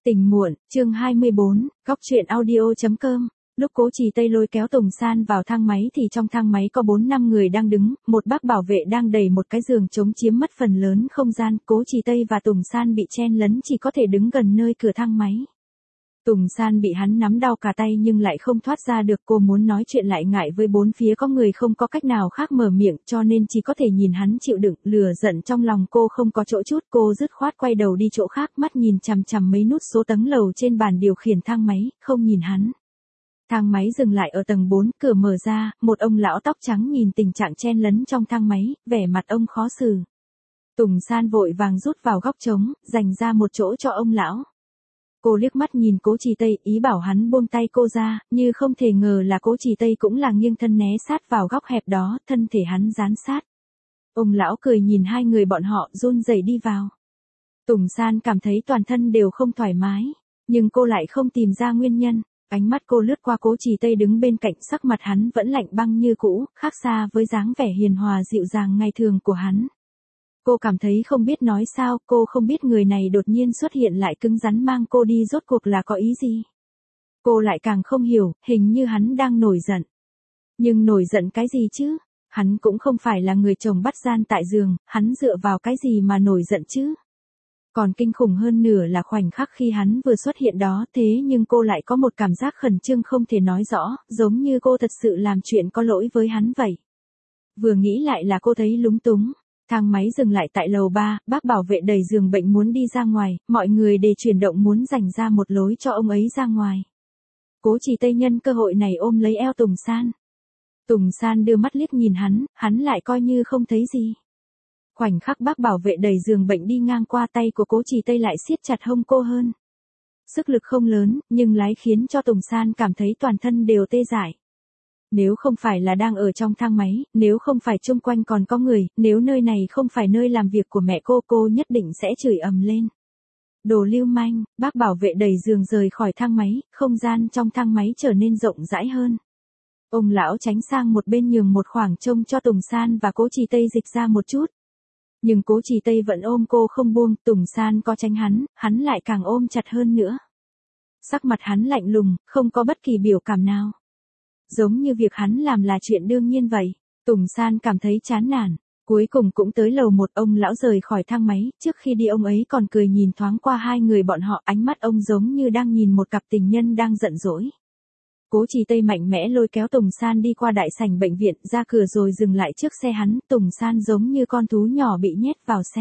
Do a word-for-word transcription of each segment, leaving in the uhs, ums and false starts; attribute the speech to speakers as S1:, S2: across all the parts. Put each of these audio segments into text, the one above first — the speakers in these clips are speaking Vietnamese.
S1: Tình muộn, chương hai mươi bốn, góc truyện audio.com. Lúc Cố Trì Tây lôi kéo Tùng San vào thang máy thì trong thang máy có bốn năm người đang đứng, một bác bảo vệ đang đẩy một cái giường trống chiếm mất phần lớn không gian, Cố Trì Tây và Tùng San bị chen lấn chỉ có thể đứng gần nơi cửa thang máy. Tùng San bị hắn nắm đau cả tay nhưng lại không thoát ra được, cô muốn nói chuyện lại ngại với bốn phía có người không có cách nào khác mở miệng cho nên chỉ có thể nhìn hắn chịu đựng, lửa giận trong lòng cô không có chỗ chút, cô dứt khoát quay đầu đi chỗ khác, mắt nhìn chằm chằm mấy nút số tầng lầu trên bàn điều khiển thang máy, không nhìn hắn. Thang máy dừng lại ở tầng bốn, cửa mở ra, một ông lão tóc trắng nhìn tình trạng chen lấn trong thang máy, vẻ mặt ông khó xử. Tùng San vội vàng rút vào góc trống, dành ra một chỗ cho ông lão. Cô liếc mắt nhìn Cố Trì Tây, ý bảo hắn buông tay cô ra, như không thể ngờ là Cố Trì Tây cũng là nghiêng thân né sát vào góc hẹp đó, thân thể hắn dán sát. Ông lão cười nhìn hai người bọn họ, run rẩy đi vào. Tùng San cảm thấy toàn thân đều không thoải mái, nhưng cô lại không tìm ra nguyên nhân. Ánh mắt cô lướt qua Cố Trì Tây đứng bên cạnh, sắc mặt hắn vẫn lạnh băng như cũ, khác xa với dáng vẻ hiền hòa dịu dàng ngày thường của hắn. Cô cảm thấy không biết nói sao, cô không biết người này đột nhiên xuất hiện lại cứng rắn mang cô đi rốt cuộc là có ý gì. Cô lại càng không hiểu, hình như hắn đang nổi giận. Nhưng nổi giận cái gì chứ? Hắn cũng không phải là người chồng bắt gian tại giường, hắn dựa vào cái gì mà nổi giận chứ? Còn kinh khủng hơn nửa là khoảnh khắc khi hắn vừa xuất hiện đó, thế nhưng cô lại có một cảm giác khẩn trương không thể nói rõ, giống như cô thật sự làm chuyện có lỗi với hắn vậy. Vừa nghĩ lại là cô thấy lúng túng. Thang máy dừng lại tại lầu ba, bác bảo vệ đẩy giường bệnh muốn đi ra ngoài, mọi người để chuyển động muốn dành ra một lối cho ông ấy ra ngoài. Cố Trì Tây nhân cơ hội này ôm lấy eo Tùng San. Tùng San đưa mắt liếc nhìn hắn, hắn lại coi như không thấy gì. Khoảnh khắc bác bảo vệ đẩy giường bệnh đi ngang qua, tay của Cố Trì Tây lại siết chặt hông cô hơn. Sức lực không lớn, nhưng lái khiến cho Tùng San cảm thấy toàn thân đều tê dại. Nếu không phải là đang ở trong thang máy, nếu không phải chung quanh còn có người, nếu nơi này không phải nơi làm việc của mẹ cô, cô nhất định sẽ chửi ầm lên. Đồ lưu manh, bác bảo vệ đẩy giường rời khỏi thang máy, không gian trong thang máy trở nên rộng rãi hơn. Ông lão tránh sang một bên nhường một khoảng trông cho Tùng San và Cố Trì Tây dịch ra một chút. Nhưng Cố Trì Tây vẫn ôm cô không buông, Tùng San có tránh hắn, hắn lại càng ôm chặt hơn nữa. Sắc mặt hắn lạnh lùng, không có bất kỳ biểu cảm nào. Giống như việc hắn làm là chuyện đương nhiên vậy. Tùng San cảm thấy chán nản. Cuối cùng cũng tới lầu một, ông lão rời khỏi thang máy, trước khi đi ông ấy còn cười nhìn thoáng qua hai người bọn họ, ánh mắt ông giống như đang nhìn một cặp tình nhân đang giận dỗi. Cố Trì Tây mạnh mẽ lôi kéo Tùng San đi qua đại sảnh bệnh viện, ra cửa rồi dừng lại trước xe hắn, Tùng San giống như con thú nhỏ bị nhét vào xe.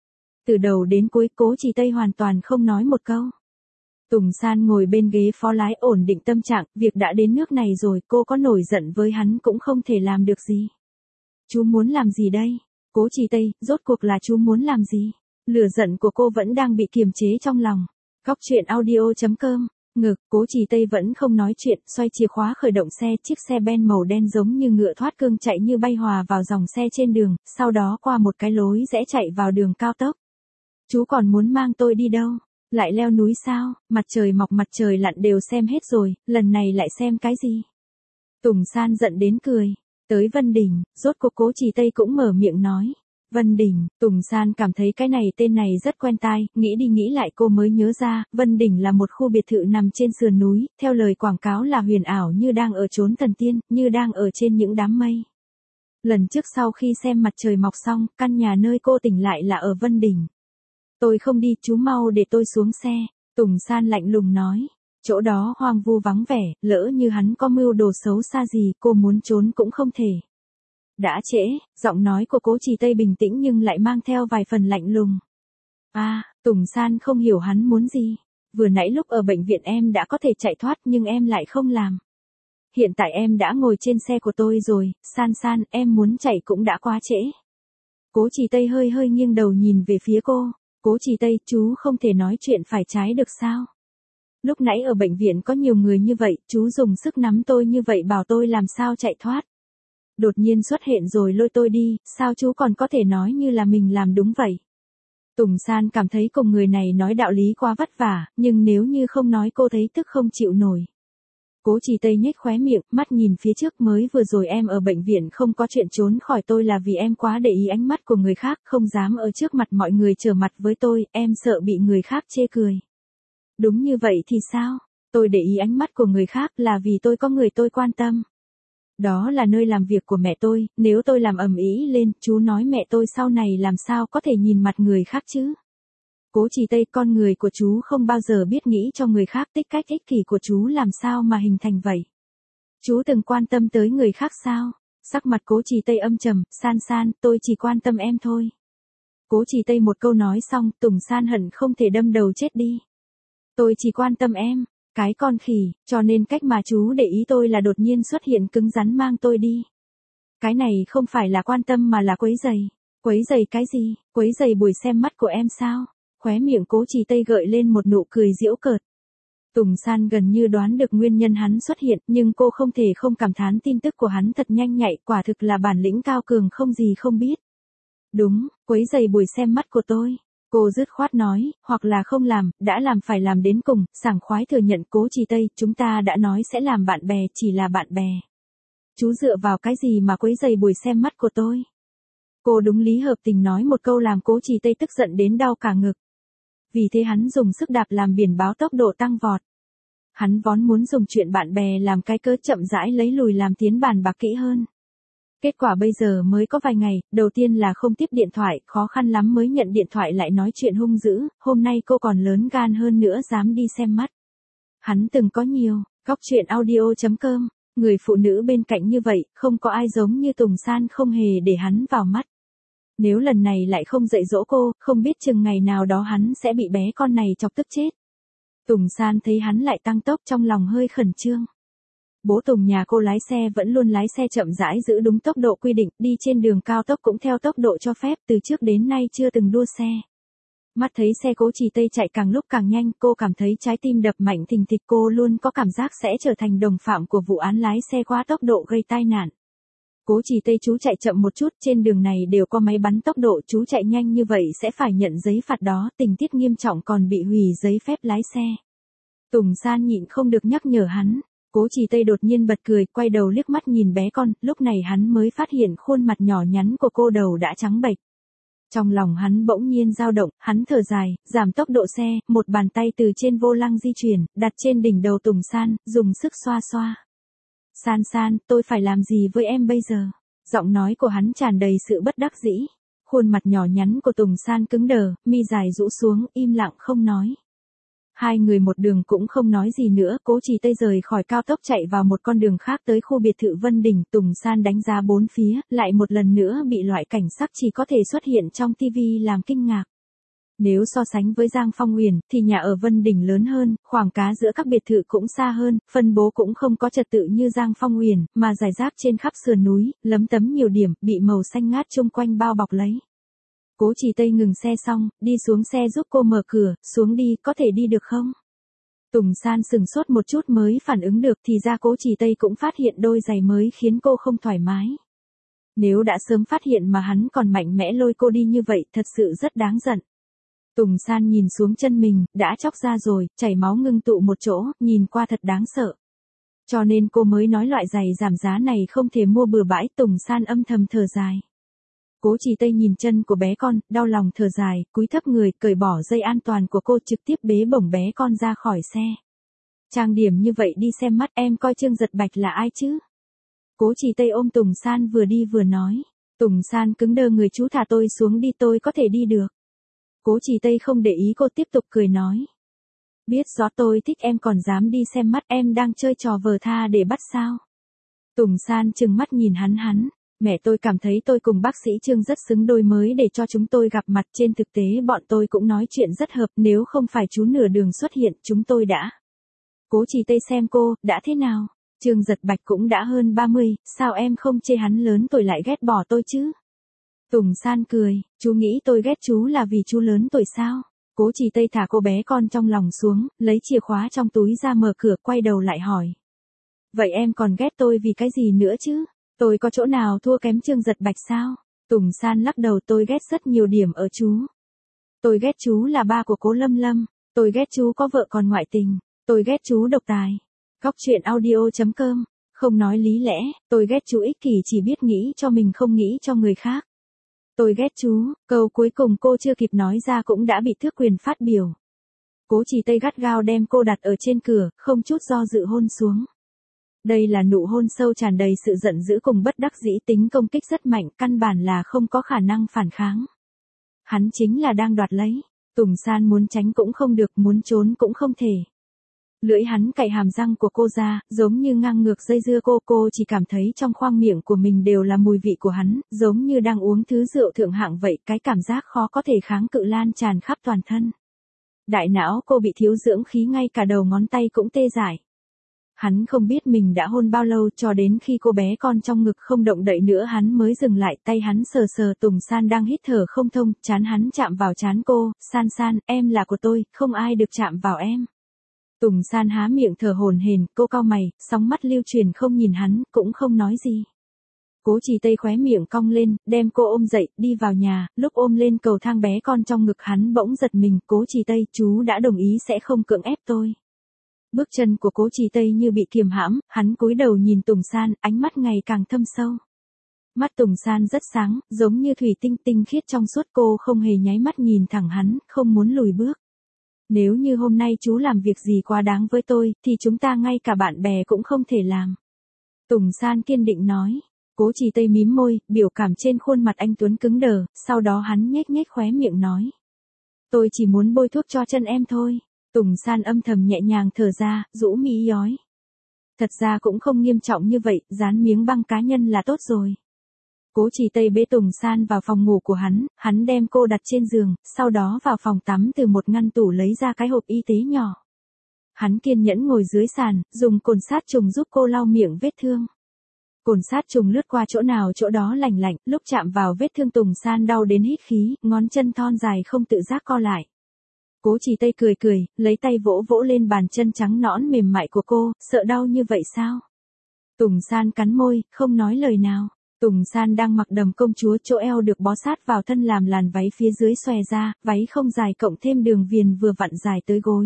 S1: Từ đầu đến cuối Cố Trì Tây hoàn toàn không nói một câu. Tùng San ngồi bên ghế phó lái ổn định tâm trạng, việc đã đến nước này rồi, cô có nổi giận với hắn cũng không thể làm được gì. Chú muốn làm gì đây? Cố Trì Tây, rốt cuộc là chú muốn làm gì? Lửa giận của cô vẫn đang bị kiềm chế trong lòng. Góc truyện audio.com. Ngực, Cố Trì Tây vẫn không nói chuyện, xoay chìa khóa khởi động xe, chiếc xe Ben màu đen giống như ngựa thoát cương chạy như bay hòa vào dòng xe trên đường, sau đó qua một cái lối rẽ chạy vào đường cao tốc. Chú còn muốn mang tôi đi đâu? Lại leo núi sao? Mặt trời mọc mặt trời lặn đều xem hết rồi, lần này lại xem cái gì? Tùng San giận đến cười. Tới Vân Đình, rốt cuộc Cố Trì Tây cũng mở miệng nói. Vân Đình, Tùng San cảm thấy cái này tên này rất quen tai, nghĩ đi nghĩ lại cô mới nhớ ra, Vân Đình là một khu biệt thự nằm trên sườn núi, theo lời quảng cáo là huyền ảo như đang ở chốn thần tiên, như đang ở trên những đám mây. Lần trước sau khi xem mặt trời mọc xong, căn nhà nơi cô tỉnh lại là ở Vân Đình. Tôi không đi, chú mau để tôi xuống xe, Tùng San lạnh lùng nói. Chỗ đó hoang vu vắng vẻ, lỡ như hắn có mưu đồ xấu xa gì, cô muốn trốn cũng không thể. Đã trễ, giọng nói của Cố Trì Tây bình tĩnh nhưng lại mang theo vài phần lạnh lùng. À, Tùng San không hiểu hắn muốn gì. Vừa nãy lúc ở bệnh viện em đã có thể chạy thoát nhưng em lại không làm. Hiện tại em đã ngồi trên xe của tôi rồi, San San, em muốn chạy cũng đã quá trễ. Cố Trì Tây hơi hơi nghiêng đầu nhìn về phía cô. Cố Trì Tây, chú không thể nói chuyện phải trái được sao? Lúc nãy ở bệnh viện có nhiều người như vậy, chú dùng sức nắm tôi như vậy bảo tôi làm sao chạy thoát. Đột nhiên xuất hiện rồi lôi tôi đi, sao chú còn có thể nói như là mình làm đúng vậy? Tùng San cảm thấy cùng người này nói đạo lý quá vất vả, nhưng nếu như không nói cô thấy tức không chịu nổi. Cố Trì Tây nhếch khóe miệng, mắt nhìn phía trước, mới vừa rồi em ở bệnh viện không có chuyện trốn khỏi tôi là vì em quá để ý ánh mắt của người khác, không dám ở trước mặt mọi người trở mặt với tôi, em sợ bị người khác chê cười. Đúng như vậy thì sao? Tôi để ý ánh mắt của người khác là vì tôi có người tôi quan tâm. Đó là nơi làm việc của mẹ tôi, nếu tôi làm ầm ĩ lên, chú nói mẹ tôi sau này làm sao có thể nhìn mặt người khác chứ? Cố Trì Tây, con người của chú không bao giờ biết nghĩ cho người khác, tích cách ích kỷ của chú làm sao mà hình thành vậy? Chú từng quan tâm tới người khác sao? Sắc mặt Cố Trì Tây âm trầm, San San, tôi chỉ quan tâm em thôi. Cố Trì Tây một câu nói xong, Tùng San hận không thể đâm đầu chết đi. Tôi chỉ quan tâm em, cái con khỉ, cho nên cách mà chú để ý tôi là đột nhiên xuất hiện cứng rắn mang tôi đi. Cái này không phải là quan tâm mà là quấy giày. Quấy giày cái gì? Quấy giày buổi xem mắt của em sao? Khóe miệng Cố Trì Tây gợi lên một nụ cười giễu cợt. Tùng San gần như đoán được nguyên nhân hắn xuất hiện, nhưng cô không thể không cảm thán tin tức của hắn thật nhanh nhạy, quả thực là bản lĩnh cao cường không gì không biết. Đúng, quấy giày buổi xem mắt của tôi. Cô dứt khoát nói, hoặc là không làm, đã làm phải làm đến cùng, sảng khoái thừa nhận. Cố Trì Tây, chúng ta đã nói sẽ làm bạn bè, chỉ là bạn bè. Chú dựa vào cái gì mà quấy giày buổi xem mắt của tôi? Cô đúng lý hợp tình nói một câu làm Cố Trì Tây tức giận đến đau cả ngực. Vì thế hắn dùng sức đạp làm biển báo tốc độ tăng vọt. Hắn vốn muốn dùng chuyện bạn bè làm cái cớ chậm rãi lấy lùi làm tiến bàn bạc kỹ hơn. Kết quả bây giờ mới có vài ngày, đầu tiên là không tiếp điện thoại, khó khăn lắm mới nhận điện thoại lại nói chuyện hung dữ, hôm nay cô còn lớn gan hơn nữa dám đi xem mắt. Hắn từng có nhiều, góc truyện audio chấm com, người phụ nữ bên cạnh như vậy, không có ai giống như Tùng San không hề để hắn vào mắt. Nếu lần này lại không dạy dỗ cô, không biết chừng ngày nào đó hắn sẽ bị bé con này chọc tức chết. Tùng San thấy hắn lại tăng tốc trong lòng hơi khẩn trương. Bố Tùng nhà cô lái xe vẫn luôn lái xe chậm rãi giữ đúng tốc độ quy định, đi trên đường cao tốc cũng theo tốc độ cho phép, từ trước đến nay chưa từng đua xe. Mắt thấy xe Cố Trì Tây chạy càng lúc càng nhanh, cô cảm thấy trái tim đập mạnh thình thịch, cô luôn có cảm giác sẽ trở thành đồng phạm của vụ án lái xe quá tốc độ gây tai nạn. Cố Trì Tây, chú chạy chậm một chút, trên đường này đều có máy bắn tốc độ, chú chạy nhanh như vậy sẽ phải nhận giấy phạt đó, tình tiết nghiêm trọng còn bị hủy giấy phép lái xe. Tùng San nhịn không được nhắc nhở hắn. Cố Trì Tây đột nhiên bật cười, quay đầu liếc mắt nhìn bé con, lúc này hắn mới phát hiện khuôn mặt nhỏ nhắn của cô đầu đã trắng bệch. Trong lòng hắn bỗng nhiên dao động, hắn thở dài, giảm tốc độ xe, một bàn tay từ trên vô lăng di chuyển, đặt trên đỉnh đầu Tùng San, dùng sức xoa xoa. San San, tôi phải làm gì với em bây giờ? Giọng nói của hắn tràn đầy sự bất đắc dĩ. Khuôn mặt nhỏ nhắn của Tùng San cứng đờ, mi dài rũ xuống, im lặng không nói. Hai người một đường cũng không nói gì nữa, Cố Trì Tây rời khỏi cao tốc chạy vào một con đường khác tới khu biệt thự Vân Đình. Tùng San đánh giá bốn phía, lại một lần nữa bị loại cảnh sắc chỉ có thể xuất hiện trong tivi làm kinh ngạc. Nếu so sánh với Giang Phong Huyền, thì nhà ở Vân Đình lớn hơn, khoảng cá giữa các biệt thự cũng xa hơn, phân bố cũng không có trật tự như Giang Phong Huyền, mà rải rác trên khắp sườn núi, lấm tấm nhiều điểm, bị màu xanh ngát chung quanh bao bọc lấy. Cố Trì Tây ngừng xe xong, đi xuống xe giúp cô mở cửa, xuống đi, có thể đi được không? Tùng San sừng sốt một chút mới phản ứng được, thì ra Cố Trì Tây cũng phát hiện đôi giày mới khiến cô không thoải mái. Nếu đã sớm phát hiện mà hắn còn mạnh mẽ lôi cô đi như vậy, thật sự rất đáng giận. Tùng San nhìn xuống chân mình, đã chóc ra rồi, chảy máu ngưng tụ một chỗ, nhìn qua thật đáng sợ. Cho nên cô mới nói loại giày giảm giá này không thể mua bừa bãi. Tùng San âm thầm thở dài. Cố Trì Tây nhìn chân của bé con, đau lòng thở dài, cúi thấp người, cởi bỏ dây an toàn của cô, trực tiếp bế bổng bé con ra khỏi xe. Trang điểm như vậy đi xem mắt, em coi Trương Giật Bạch là ai chứ? Cố Trì Tây ôm Tùng San vừa đi vừa nói. Tùng San cứng đơ người, chú thả tôi xuống đi, tôi có thể đi được. Cố Trì Tây không để ý cô, tiếp tục cười nói. Biết rõ tôi thích em còn dám đi xem mắt, em đang chơi trò vờ tha để bắt sao? Tùng San trừng mắt nhìn hắn hắn. Mẹ tôi cảm thấy tôi cùng bác sĩ Trương rất xứng đôi mới để cho chúng tôi gặp mặt, trên thực tế bọn tôi cũng nói chuyện rất hợp, nếu không phải chú nửa đường xuất hiện, chúng tôi đã. Cố Trì Tây xem cô, đã thế nào? Trương Giật Bạch cũng đã hơn ba mươi, sao em không chê hắn lớn tuổi lại ghét bỏ tôi chứ? Tùng San cười, chú nghĩ tôi ghét chú là vì chú lớn tuổi sao? Cố Trì Tây thả cô bé con trong lòng xuống, lấy chìa khóa trong túi ra mở cửa, quay đầu lại hỏi. Vậy em còn ghét tôi vì cái gì nữa chứ? Tôi có chỗ nào thua kém Trương Giật Bạch sao? Tùng San lắc đầu, tôi ghét rất nhiều điểm ở chú. Tôi ghét chú là ba của Cố Lâm Lâm. Tôi ghét chú có vợ còn ngoại tình. Tôi ghét chú độc tài. Góc truyện audio chấm com. Không nói lý lẽ, tôi ghét chú ích kỷ chỉ biết nghĩ cho mình không nghĩ cho người khác. Tôi ghét chú, câu cuối cùng cô chưa kịp nói ra cũng đã bị Thước Quyền phát biểu. Cố Trì Tây gắt gao đem cô đặt ở trên cửa, không chút do dự hôn xuống. Đây là nụ hôn sâu tràn đầy sự giận dữ cùng bất đắc dĩ, tính công kích rất mạnh, căn bản là không có khả năng phản kháng. Hắn chính là đang đoạt lấy. Tùng San muốn tránh cũng không được, muốn trốn cũng không thể. Lưỡi hắn cạy hàm răng của cô ra, giống như ngang ngược dây dưa cô, cô chỉ cảm thấy trong khoang miệng của mình đều là mùi vị của hắn, giống như đang uống thứ rượu thượng hạng vậy, cái cảm giác khó có thể kháng cự lan tràn khắp toàn thân. Đại não cô bị thiếu dưỡng khí, ngay cả đầu ngón tay cũng tê dại. Hắn không biết mình đã hôn bao lâu, cho đến khi cô bé con trong ngực không động đậy nữa hắn mới dừng lại, tay hắn sờ sờ Tùng San đang hít thở không thông, trán hắn chạm vào trán cô, San San, em là của tôi, không ai được chạm vào em. Tùng San há miệng thở hổn hển, cô cau mày, sóng mắt lưu truyền không nhìn hắn, cũng không nói gì. Cố Trì Tây khóe miệng cong lên, đem cô ôm dậy, đi vào nhà, lúc ôm lên cầu thang bé con trong ngực hắn bỗng giật mình, Cố Trì Tây, chú đã đồng ý sẽ không cưỡng ép tôi. Bước chân của Cố Trì Tây như bị kiềm hãm, hắn cúi đầu nhìn Tùng San, ánh mắt ngày càng thâm sâu. Mắt Tùng San rất sáng, giống như thủy tinh tinh khiết trong suốt, cô không hề nháy mắt nhìn thẳng hắn, không muốn lùi bước. Nếu như hôm nay chú làm việc gì quá đáng với tôi, thì chúng ta ngay cả bạn bè cũng không thể làm. Tùng San kiên định nói. Cố Trì Tây mím môi, biểu cảm trên khuôn mặt anh tuấn cứng đờ, sau đó hắn nhếch nhếch khóe miệng nói. Tôi chỉ muốn bôi thuốc cho chân em thôi. Tùng San âm thầm nhẹ nhàng thở ra, rũ mi yói. Thật ra cũng không nghiêm trọng như vậy, dán miếng băng cá nhân là tốt rồi. Cố Trì Tây bế Tùng San vào phòng ngủ của hắn, hắn đem cô đặt trên giường, sau đó vào phòng tắm từ một ngăn tủ lấy ra cái hộp y tế nhỏ. Hắn kiên nhẫn ngồi dưới sàn, dùng cồn sát trùng giúp cô lau miệng vết thương. Cồn sát trùng lướt qua chỗ nào chỗ đó lành lạnh, lúc chạm vào vết thương Tùng San đau đến hít khí, ngón chân thon dài không tự giác co lại. Cố Trì Tây cười cười, lấy tay vỗ vỗ lên bàn chân trắng nõn mềm mại của cô, sợ đau như vậy sao? Tùng San cắn môi, không nói lời nào. Tùng San đang mặc đầm công chúa, chỗ eo được bó sát vào thân làm làn váy phía dưới xòe ra, váy không dài cộng thêm đường viền vừa vặn dài tới gối.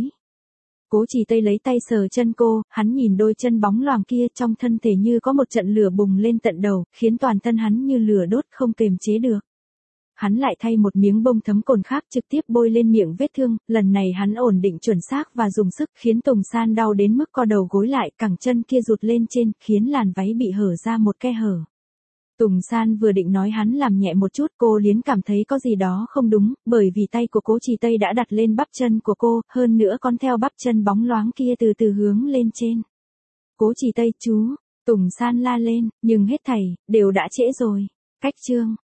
S1: Cố Trì Tây lấy tay sờ chân cô, hắn nhìn đôi chân bóng loáng kia, trong thân thể như có một trận lửa bùng lên tận đầu, khiến toàn thân hắn như lửa đốt không kềm chế được. Hắn lại thay một miếng bông thấm cồn khác trực tiếp bôi lên miệng vết thương, lần này hắn ổn định chuẩn xác và dùng sức, khiến Tùng San đau đến mức co đầu gối lại, cẳng chân kia rụt lên trên, khiến làn váy bị hở ra một khe hở. Tùng San vừa định nói hắn làm nhẹ một chút, cô liến cảm thấy có gì đó không đúng, bởi vì tay của Cố Trì Tây đã đặt lên bắp chân của cô, hơn nữa còn theo bắp chân bóng loáng kia từ từ hướng lên trên. Cố Trì Tây, chú, Tùng San la lên, nhưng hết thảy, đều đã trễ rồi. Cách chương